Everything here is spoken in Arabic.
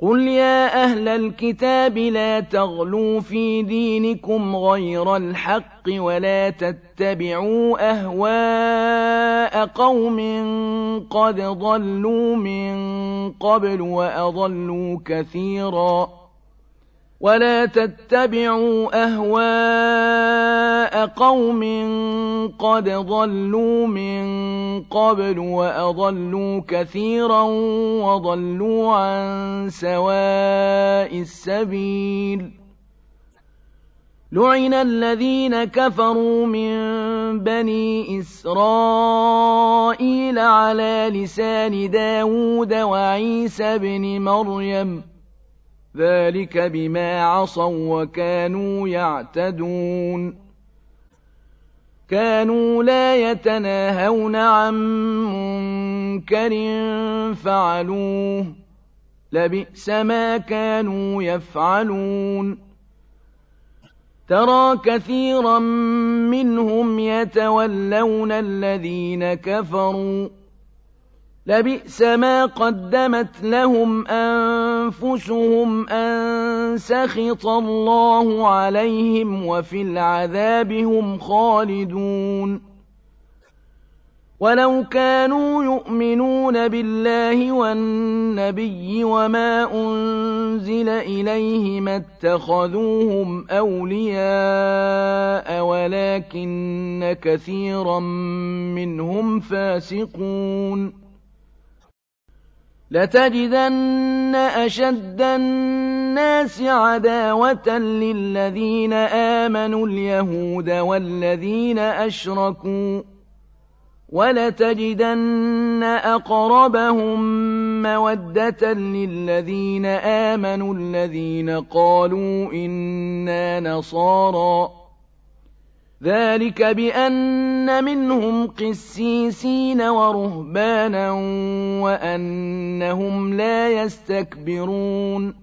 قُلْ يَا أَهْلَ الْكِتَابِ لَا تَغْلُوا فِي دِينِكُمْ غَيْرَ الْحَقِّ وَلَا تَتَّبِعُوا أَهْوَاءَ قَوْمٍ قَدْ ضَلُّوا مِن قَبْلُ وَأَضَلُّوا كَثِيرًا وَضَلُّوا عَن سَوَاءِ السَّبِيلِ لُعِنَ الَّذِينَ كَفَرُوا مِن بَنِي إِسْرَائِيلَ عَلَىٰ لِسَانِ دَاوُودَ وَعِيسَى ابْنِ مَرْيَمَ ۚ ذَٰلِكَ بِمَا عَصَوا وَّكَانُوا يَعْتَدُونَ كَانُوا لَا يَتَنَاهَوْنَ عَن مُّنكَرٍ فَعَلُوهُ ۚ لَبِئْسَ مَا كَانُوا يَفْعَلُونَ تَرَىٰ كَثِيرًا مِّنْهُمْ يَتَوَلَّوْنَ الَّذِينَ كَفَرُوا ۚ لَبِئْسَ مَا قَدَّمَتْ لَهُمْ أَنفُسُهُمْ أَن سَخِطَ اللَّهُ عَلَيْهِمْ وَفِي الْعَذَابِ هُمْ خَالِدُونَ وَلَوْ كَانُوا يُؤْمِنُونَ بِاللَّهِ وَالنَّبِيِّ وَمَا أُنزِلَ إِلَيْهِ مَا اتَّخَذُوهُمْ أَوْلِيَاءَ وَلَٰكِنَّ كَثِيرًا مِّنْهُمْ فَاسِقُونَ لَتَجِدَنَّ أَشَدَّ النَّاسِ عَدَاوَةً لِّلَّذِينَ آمَنُوا الْيَهُودَ وَالَّذِينَ أَشْرَكُوا ۖ وَلَتَجِدَنَّ أَقْرَبَهُم مَّوَدَّةً لِّلَّذِينَ آمَنُوا الَّذِينَ قَالُوا إِنَّا نَصَارَىٰ ۚ ذَٰلِكَ بِأَنَّ مِنْهُمْ قِسِّيسِينَ وَرُهْبَانًا وَأَنَّهُمْ لَا يَسْتَكْبِرُونَ